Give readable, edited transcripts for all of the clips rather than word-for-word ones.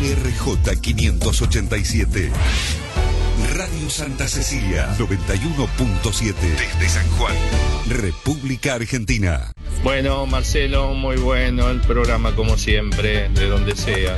ARJ 587. Radio Santa Cecilia 91.7 desde San Juan, República Argentina. Bueno, Marcelo, muy bueno el programa como siempre, de donde sea.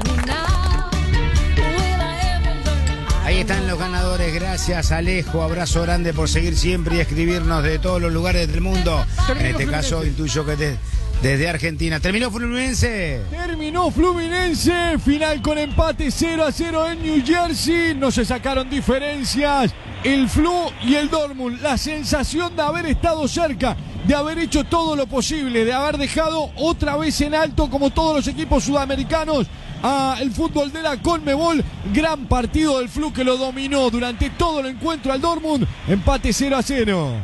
Ahí están los ganadores, gracias Alejo, abrazo grande por seguir siempre y escribirnos de todos los lugares del mundo. En este caso intuyo que desde Argentina. ¿Terminó Fluminense? Terminó Fluminense, final con empate 0-0 en New Jersey, no se sacaron diferencias. El Flu y el Dortmund, la sensación de haber estado cerca, de haber hecho todo lo posible, de haber dejado otra vez en alto, como todos los equipos sudamericanos, el fútbol de la Conmebol. Gran partido del Flu que lo dominó durante todo el encuentro al Dortmund. Empate 0-0.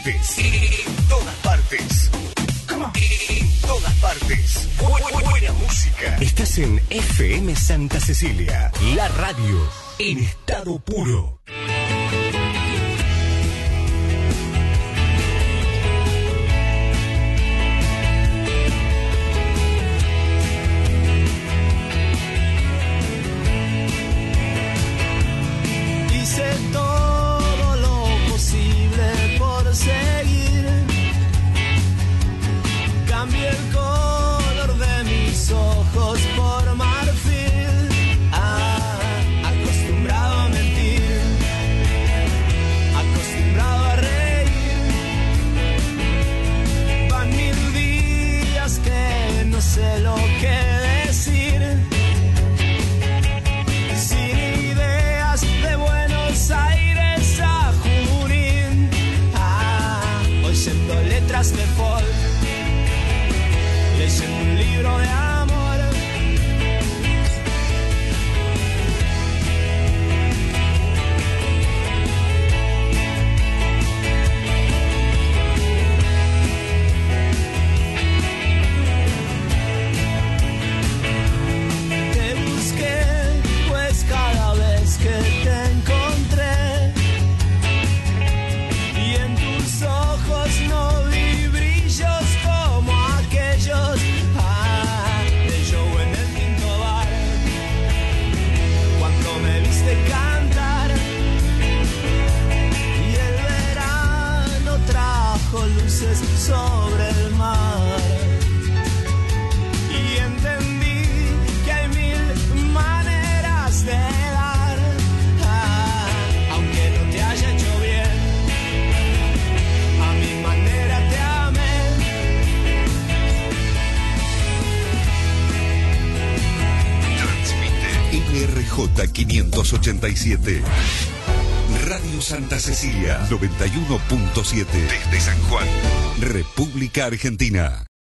partes. En todas partes. En todas partes. Buena música. Estás en FM Santa Cecilia, la radio en estado puro. Hice todo lo posible por seguir. Cambié el color de mis ojos por marfil. Acostumbrado a mentir, acostumbrado a reír. Van 1000 días que no sé lo que decir. Sin ideas de Buenos Aires a Junín. Oyendo letras de folk, leyendo un libro de amor. Te busqué, pues cada vez que te encontré, y en tus ojos no vi brillos como aquellos de Joe en el quinto bar, cuando me viste cantar. Y el verano trajo luces sobre el mar, y entendí que hay 1000 maneras de dar, aunque no te haya hecho bien, a mi manera te amé. Transmite NRJ 587. Radio Santa Cecilia 91.7 desde San Juan, República Argentina.